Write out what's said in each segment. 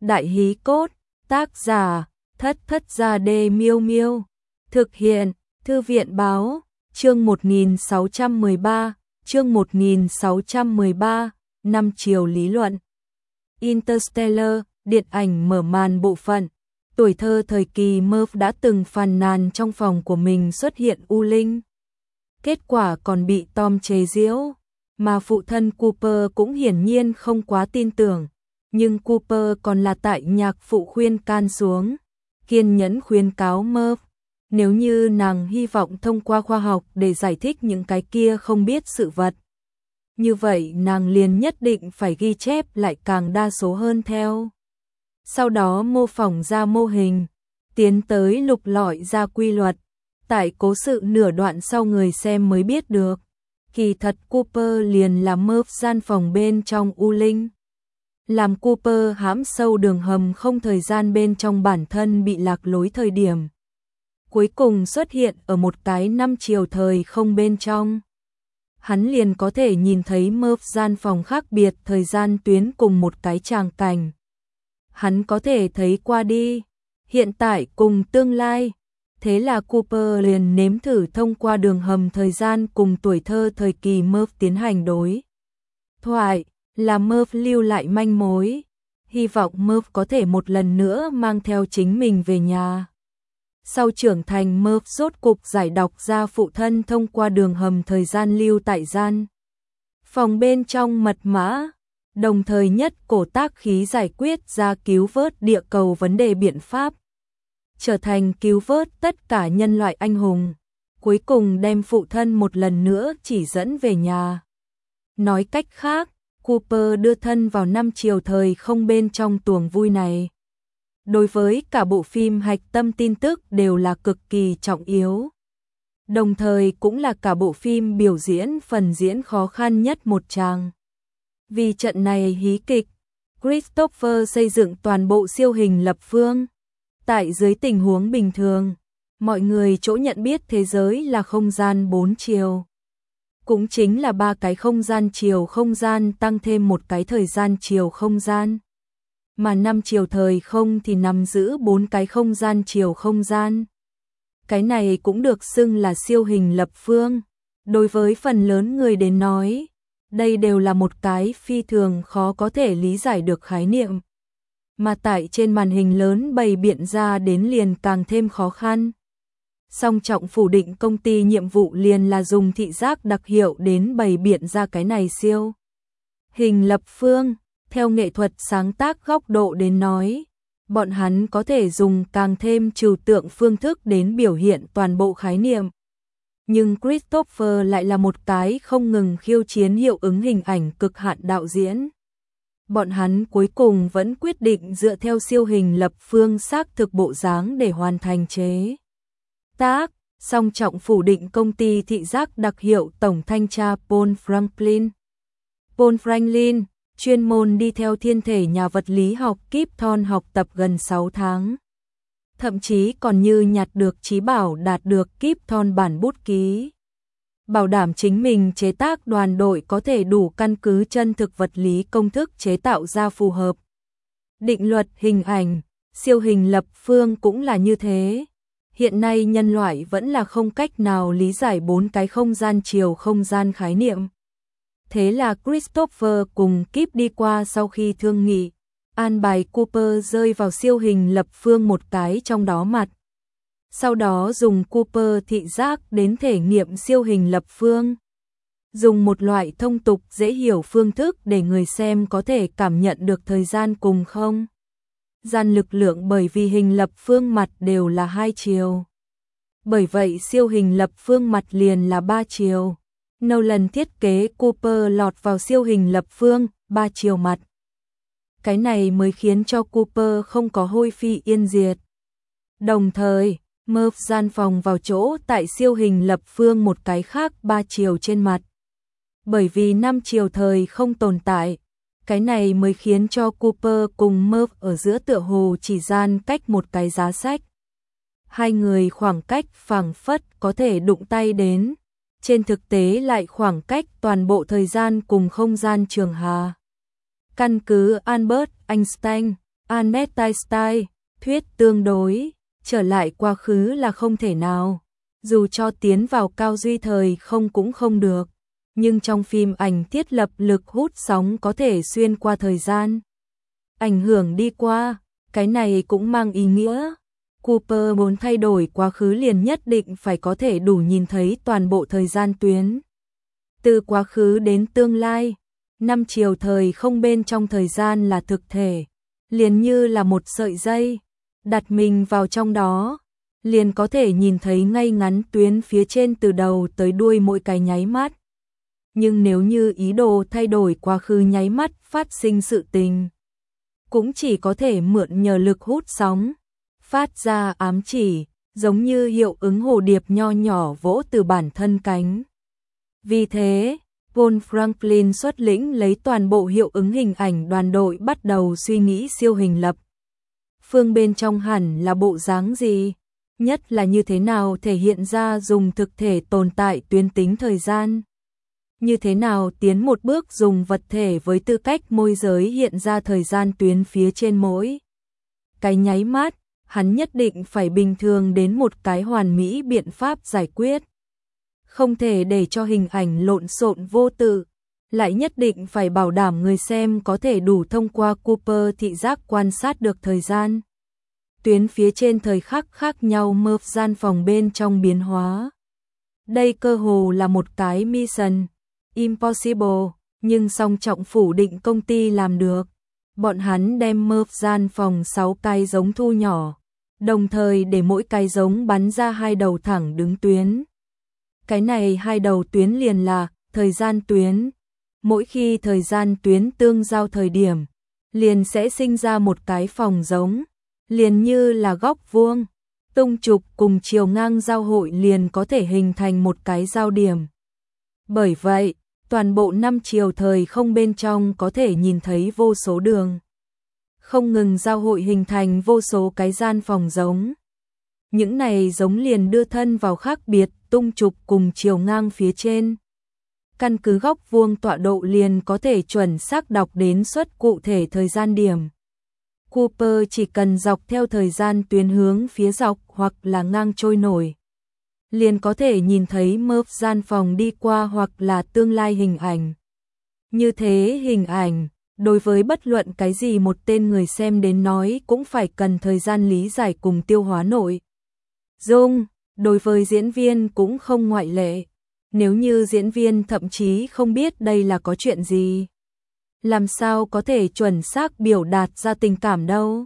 Đại hí cốt, tác giả, Thất Thất Gia Đê Miêu Miêu. Thực hiện, Thư viện báo, chương 1613, chương 1613, 5 chiều lý luận. Interstellar, điện ảnh mở màn bộ phận. Tuổi thơ thời kỳ Murph đã từng phàn nàn trong phòng của mình xuất hiện u linh. Kết quả còn bị Tom chế giễu, mà phụ thân Cooper cũng hiển nhiên không quá tin tưởng. Nhưng Cooper còn là tại nhạc phụ khuyên can xuống, kiên nhẫn khuyên cáo Murph, nếu như nàng hy vọng thông qua khoa học để giải thích những cái kia không biết sự vật. Như vậy nàng liền nhất định phải ghi chép lại càng đa số hơn theo. Sau đó mô phỏng ra mô hình, tiến tới lục lọi ra quy luật. Tại cố sự nửa đoạn sau người xem mới biết được, kỳ thật Cooper liền là Murph gian phòng bên trong u linh. Làm Cooper hãm sâu đường hầm không thời gian bên trong bản thân bị lạc lối thời điểm. Cuối cùng xuất hiện ở một cái 5 chiều thời không bên trong. Hắn liền có thể nhìn thấy Murph gian phòng khác biệt thời gian tuyến cùng một cái tràng cảnh. Hắn có thể thấy qua đi, hiện tại cùng tương lai. Thế là Cooper liền nếm thử thông qua đường hầm thời gian cùng tuổi thơ thời kỳ Murph tiến hành đối thoại, là Murph lưu lại manh mối, hy vọng Murph có thể một lần nữa mang theo chính mình về nhà. Sau trưởng thành Murph rốt cục giải đọc ra phụ thân thông qua đường hầm thời gian lưu tại gian phòng bên trong mật mã, đồng thời nhất cổ tác khí giải quyết ra cứu vớt địa cầu vấn đề biện pháp, trở thành cứu vớt tất cả nhân loại anh hùng, cuối cùng đem phụ thân một lần nữa chỉ dẫn về nhà. Nói cách khác, Cooper đưa thân vào 5 chiều thời không bên trong tuồng vui này. Đối với cả bộ phim hạch tâm tin tức đều là cực kỳ trọng yếu. Đồng thời cũng là cả bộ phim biểu diễn phần diễn khó khăn nhất một tràng. Vì trận này hí kịch, Christopher xây dựng toàn bộ siêu hình lập phương. Tại dưới tình huống bình thường, mọi người chỗ nhận biết thế giới là không gian 4 chiều. Cũng chính là 3 cái không gian chiều không gian tăng thêm một cái thời gian chiều không gian. Mà 5 chiều thời không thì nắm giữ 4 cái không gian chiều không gian. Cái này cũng được xưng là siêu hình lập phương. Đối với phần lớn người đến nói, đây đều là một cái phi thường khó có thể lý giải được khái niệm. Mà tại trên màn hình lớn bày biện ra đến liền càng thêm khó khăn. Song trọng phủ định công ty nhiệm vụ liền là dùng thị giác đặc hiệu đến bày biện ra cái này siêu hình lập phương. Theo nghệ thuật sáng tác góc độ đến nói, bọn hắn có thể dùng càng thêm trừu tượng phương thức đến biểu hiện toàn bộ khái niệm. Nhưng Christopher lại là một cái không ngừng khiêu chiến hiệu ứng hình ảnh cực hạn đạo diễn. Bọn hắn cuối cùng vẫn quyết định dựa theo siêu hình lập phương xác thực bộ dáng để hoàn thành chế tác, song trọng phủ định công ty thị giác đặc hiệu tổng thanh tra Paul Franklin. Paul Franklin chuyên môn đi theo thiên thể nhà vật lý học Kip Thorne học tập gần 6 tháng. Thậm chí còn như nhặt được trí bảo đạt được Kip Thorne bản bút ký. Bảo đảm chính mình chế tác đoàn đội có thể đủ căn cứ chân thực vật lý công thức chế tạo ra phù hợp. Định luật hình ảnh, siêu hình lập phương cũng là như thế. Hiện nay nhân loại vẫn là không cách nào lý giải 4 cái không gian chiều không gian khái niệm. Thế là Christopher cùng Kip đi qua sau khi thương nghị, an bài Cooper rơi vào siêu hình lập phương một cái trong đó mặt. Sau đó dùng Cooper thị giác đến thể nghiệm siêu hình lập phương. Dùng một loại thông tục dễ hiểu phương thức để người xem có thể cảm nhận được thời gian cùng không gian lực lượng, bởi vì hình lập phương mặt đều là 2 chiều. Bởi vậy siêu hình lập phương mặt liền là 3 chiều. Nolan thiết kế Cooper lọt vào siêu hình lập phương 3 chiều mặt. Cái này mới khiến cho Cooper không có hôi phi yên diệt. Đồng thời, Murph gian phòng vào chỗ tại siêu hình lập phương một cái khác 3 chiều trên mặt. Bởi vì 5 chiều thời không tồn tại, cái này mới khiến cho Cooper cùng Murph ở giữa tựa hồ chỉ gian cách một cái giá sách. Hai người khoảng cách phảng phất có thể đụng tay đến, trên thực tế lại khoảng cách toàn bộ thời gian cùng không gian trường hà. Căn cứ Albert Einstein, Albert Einstein, thuyết tương đối, trở lại quá khứ là không thể nào. Dù cho tiến vào cao duy thời không cũng không được. Nhưng trong phim ảnh thiết lập lực hút sóng có thể xuyên qua thời gian. Ảnh hưởng đi qua, cái này cũng mang ý nghĩa. Cooper muốn thay đổi quá khứ liền nhất định phải có thể đủ nhìn thấy toàn bộ thời gian tuyến. Từ quá khứ đến tương lai, 5 chiều thời không bên trong thời gian là thực thể, liền như là một sợi dây, đặt mình vào trong đó, liền có thể nhìn thấy ngay ngắn tuyến phía trên từ đầu tới đuôi mỗi cái nháy mắt. Nhưng nếu như ý đồ thay đổi quá khứ nháy mắt phát sinh sự tình, cũng chỉ có thể mượn nhờ lực hút sóng, phát ra ám chỉ, giống như hiệu ứng hồ điệp nho nhỏ vỗ từ bản thân cánh. Vì thế, Paul Franklin xuất lĩnh lấy toàn bộ hiệu ứng hình ảnh đoàn đội bắt đầu suy nghĩ siêu hình lập. Phương bên trong hẳn là bộ dáng gì? Nhất là như thế nào thể hiện ra dùng thực thể tồn tại tuyến tính thời gian? Như thế nào tiến một bước dùng vật thể với tư cách môi giới hiện ra thời gian tuyến phía trên mỗi cái nháy mắt, hắn nhất định phải bình thường đến một cái hoàn mỹ biện pháp giải quyết. Không thể để cho hình ảnh lộn xộn vô tự, lại nhất định phải bảo đảm người xem có thể đủ thông qua Cooper thị giác quan sát được thời gian. Tuyến phía trên thời khắc khác nhau mơ gian phòng bên trong biến hóa. Đây cơ hồ là một cái mission impossible, nhưng song trọng phủ định công ty làm được. Bọn hắn đem mơ gian phòng 6 cái giống thu nhỏ, đồng thời để mỗi cái giống bắn ra 2 đầu thẳng đứng tuyến. Cái này 2 đầu tuyến liền là thời gian tuyến. Mỗi khi thời gian tuyến tương giao thời điểm, liền sẽ sinh ra một cái phòng giống, liền như là góc vuông, tung trục cùng chiều ngang giao hội liền có thể hình thành một cái giao điểm. Bởi vậy, toàn bộ 5 chiều thời không bên trong có thể nhìn thấy vô số đường, không ngừng giao hội hình thành vô số cái gian phòng giống. Những này giống liền đưa thân vào khác biệt tung trục cùng chiều ngang phía trên. Căn cứ góc vuông tọa độ liền có thể chuẩn xác đọc đến suất cụ thể thời gian điểm. Cooper chỉ cần dọc theo thời gian tuyến hướng phía dọc hoặc là ngang trôi nổi, liền có thể nhìn thấy mơ gian phòng đi qua hoặc là tương lai hình ảnh. Như thế hình ảnh, đối với bất luận cái gì một tên người xem đến nói cũng phải cần thời gian lý giải cùng tiêu hóa nội dung, đối với diễn viên cũng không ngoại lệ. Nếu như diễn viên thậm chí không biết đây là có chuyện gì, làm sao có thể chuẩn xác biểu đạt ra tình cảm đâu.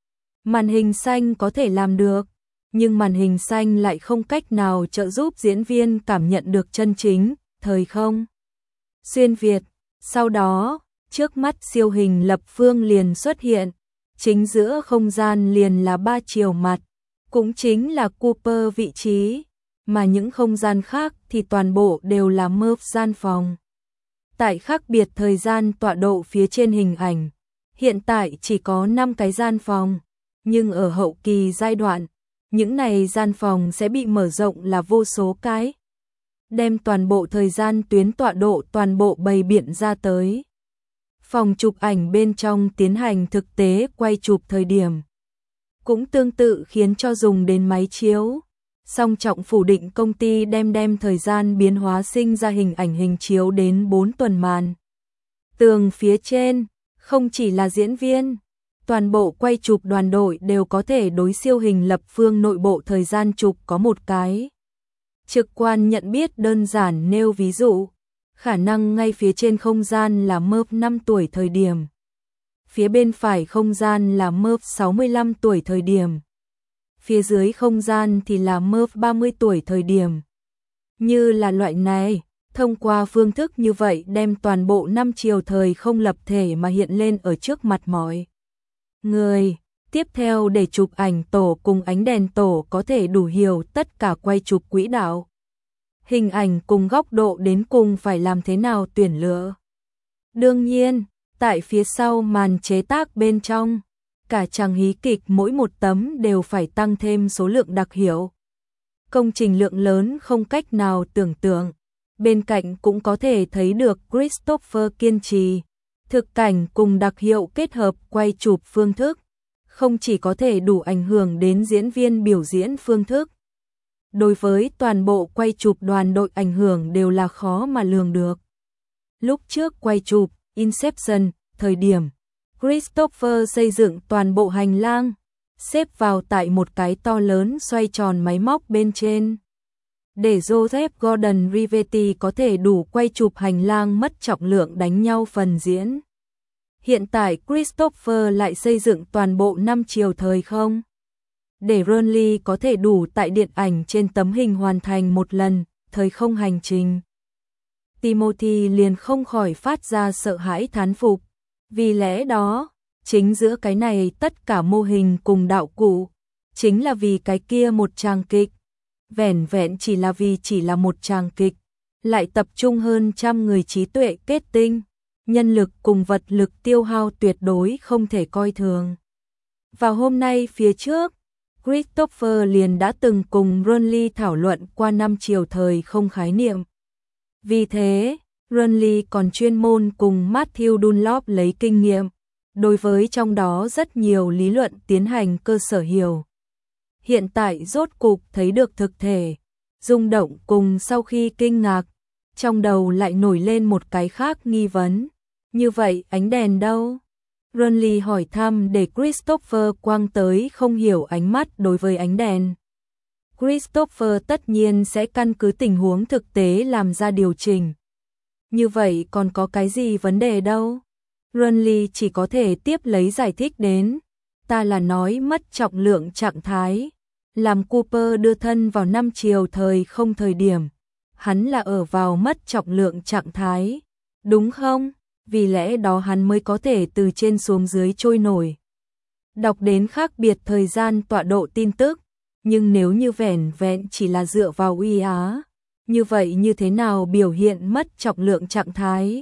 Màn hình xanh có thể làm được, nhưng màn hình xanh lại không cách nào trợ giúp diễn viên cảm nhận được chân chính thời không xuyên Việt. Sau đó, trước mắt siêu hình lập phương liền xuất hiện, chính giữa không gian liền là 3 chiều mặt, cũng chính là Cooper vị trí, mà những không gian khác thì toàn bộ đều là mơ gian phòng. Tại khác biệt thời gian tọa độ phía trên hình ảnh, hiện tại chỉ có 5 cái gian phòng, nhưng ở hậu kỳ giai đoạn, những này gian phòng sẽ bị mở rộng là vô số cái, đem toàn bộ thời gian tuyến tọa độ toàn bộ bày biện ra tới. Phòng chụp ảnh bên trong tiến hành thực tế quay chụp thời điểm, cũng tương tự khiến cho dùng đến máy chiếu. Song trọng phủ định công ty đem thời gian biến hóa sinh ra hình ảnh hình chiếu đến 4 tuần màn. Tường phía trên, không chỉ là diễn viên, toàn bộ quay chụp đoàn đội đều có thể đối siêu hình lập phương nội bộ thời gian chụp có một cái trực quan nhận biết đơn giản nêu ví dụ, khả năng ngay phía trên không gian là mơ 5 tuổi thời điểm, phía bên phải không gian là mơ 65 tuổi thời điểm, phía dưới không gian thì là mơ 30 tuổi thời điểm. Như là loại này, thông qua phương thức như vậy đem toàn bộ 5 chiều thời không lập thể mà hiện lên ở trước mặt mọi người. Tiếp theo để chụp ảnh tổ cùng ánh đèn tổ có thể đủ hiểu tất cả quay chụp quỹ đạo, hình ảnh cùng góc độ đến cùng phải làm thế nào tuyển lựa. Đương nhiên, tại phía sau màn chế tác bên trong, cả chàng hí kịch mỗi một tấm đều phải tăng thêm số lượng đặc hiệu. Công trình lượng lớn không cách nào tưởng tượng. Bên cạnh cũng có thể thấy được Christopher kiên trì, Thực cảnh cùng đặc hiệu kết hợp quay chụp phương thức, không chỉ có thể đủ ảnh hưởng đến diễn viên biểu diễn phương thức. Đối với toàn bộ quay chụp đoàn đội ảnh hưởng đều là khó mà lường được. Lúc trước quay chụp Inception, thời điểm Christopher xây dựng toàn bộ hành lang, xếp vào tại một cái to lớn xoay tròn máy móc bên trên. Để Joseph Gordon-Levitt có thể đủ quay chụp hành lang mất trọng lượng đánh nhau phần diễn. Hiện tại Christopher lại xây dựng toàn bộ 5 chiều thời không. Để Ronly có thể đủ tại điện ảnh trên tấm hình hoàn thành một lần thời không hành trình. Timothy liền không khỏi phát ra sợ hãi thán phục. Vì lẽ đó, chính giữa cái này tất cả mô hình cùng đạo cụ, chính là vì cái kia một tràng kịch. Vẻn vẹn chỉ là một tràng kịch, lại tập trung hơn trăm người trí tuệ kết tinh, nhân lực cùng vật lực tiêu hao tuyệt đối không thể coi thường. Vào hôm nay phía trước, Christopher liền đã từng cùng Ronly thảo luận qua 5 chiều thời không khái niệm. Vì thế, Ronly còn chuyên môn cùng Matthew Dunlop lấy kinh nghiệm, đối với trong đó rất nhiều lý luận tiến hành cơ sở hiểu. Hiện tại rốt cục thấy được thực thể, rung động cùng sau khi kinh ngạc, trong đầu lại nổi lên một cái khác nghi vấn. Như vậy ánh đèn đâu? Ronly hỏi thăm để Christopher quăng tới không hiểu ánh mắt đối với ánh đèn. Christopher tất nhiên sẽ căn cứ tình huống thực tế làm ra điều chỉnh. Như vậy còn có cái gì vấn đề đâu? Ronly chỉ có thể tiếp lấy giải thích đến. Ta là nói mất trọng lượng trạng thái. Làm Cooper đưa thân vào 5 chiều thời không thời điểm. Hắn là ở vào mất trọng lượng trạng thái. Đúng không? Vì lẽ đó hắn mới có thể từ trên xuống dưới trôi nổi. Đọc đến khác biệt thời gian tọa độ tin tức. Nhưng nếu như vẻn vẹn chỉ là dựa vào uy á, như vậy như thế nào biểu hiện mất trọng lượng trạng thái?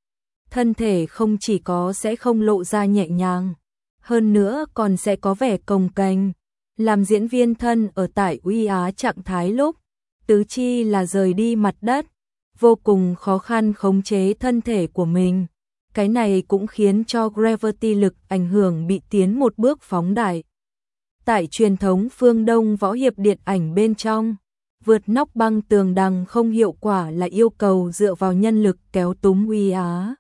Thân thể không chỉ có sẽ không lộ ra nhẹ nhàng, hơn nữa còn sẽ có vẻ cồng kềnh. Làm diễn viên thân ở tại uy á trạng thái lúc, tứ chi là rời đi mặt đất, vô cùng khó khăn khống chế thân thể của mình. Cái này cũng khiến cho gravity lực ảnh hưởng bị tiến một bước phóng đại. Tại truyền thống phương Đông võ hiệp điện ảnh bên trong, vượt nóc băng tường đằng không hiệu quả là yêu cầu dựa vào nhân lực kéo túm uy á.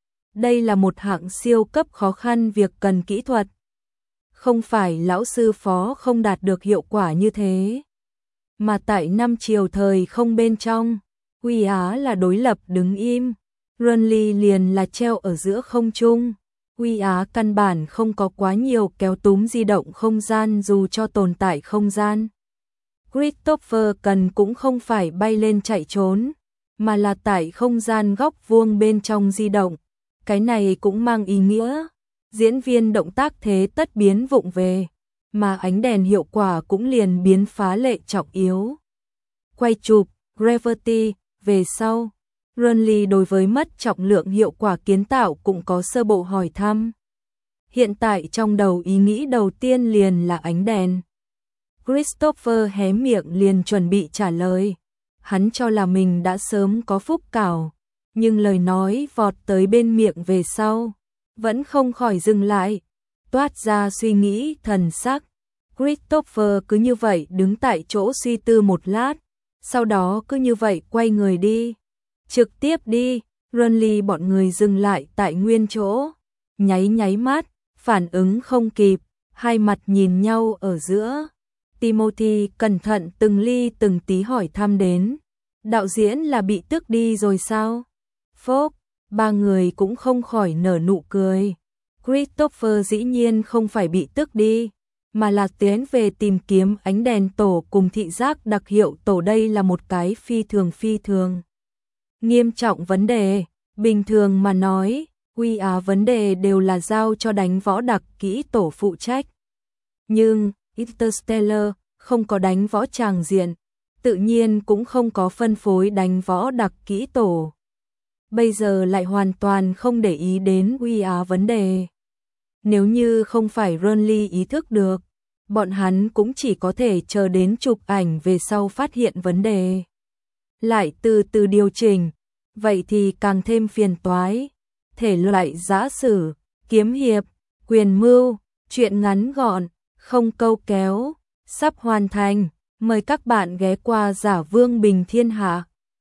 Đây là một hạng siêu cấp khó khăn việc cần kỹ thuật. Không phải lão sư phó không đạt được hiệu quả như thế. Mà tại 5 chiều thời không bên trong, uy á là đối lập đứng im. Ronly liền là treo ở giữa không trung. Uy á căn bản không có quá nhiều kéo túm di động không gian dù cho tồn tại không gian. Christopher cần cũng không phải bay lên chạy trốn, mà là tại không gian góc vuông bên trong di động. Cái này cũng mang ý nghĩa, diễn viên động tác thế tất biến vụng về, mà ánh đèn hiệu quả cũng liền biến phá lệ trọng yếu. Quay chụp, Gravity, về sau. Ronly đối với mất trọng lượng hiệu quả kiến tạo cũng có sơ bộ hỏi thăm. Hiện tại trong đầu ý nghĩ đầu tiên liền là ánh đèn. Christopher hé miệng liền chuẩn bị trả lời. Hắn cho là mình đã sớm có phúc cảo, nhưng lời nói vọt tới bên miệng về sau, vẫn không khỏi dừng lại, toát ra suy nghĩ thần sắc. Christopher cứ như vậy đứng tại chỗ suy tư một lát, sau đó cứ như vậy quay người đi. Trực tiếp đi, Ronly bọn người dừng lại tại nguyên chỗ, nháy mắt, phản ứng không kịp, hai mặt nhìn nhau ở giữa. Timothy cẩn thận từng ly từng tí hỏi thăm đến, đạo diễn là bị tức đi rồi sao? Phốc, ba người cũng không khỏi nở nụ cười. Christopher dĩ nhiên không phải bị tức đi, mà là tiến về tìm kiếm ánh đèn tổ cùng thị giác đặc hiệu tổ. Đây là một cái phi thường nghiêm trọng vấn đề. Bình thường mà nói, uy á vấn đề đều là giao cho đánh võ đặc kỹ tổ phụ trách. Nhưng Interstellar không có đánh võ tràng diện, tự nhiên cũng không có phân phối đánh võ đặc kỹ tổ. Bây giờ lại hoàn toàn không để ý đến uy á vấn đề. Nếu như không phải Ronly ý thức được, bọn hắn cũng chỉ có thể chờ đến chụp ảnh về sau phát hiện vấn đề, lại từ từ điều chỉnh, vậy thì càng thêm phiền toái. thể loại giã sử, kiếm hiệp, quyền mưu, truyện ngắn gọn, không câu kéo, sắp hoàn thành. Mời các bạn ghé qua Giả Vương Bình Thiên Hạ.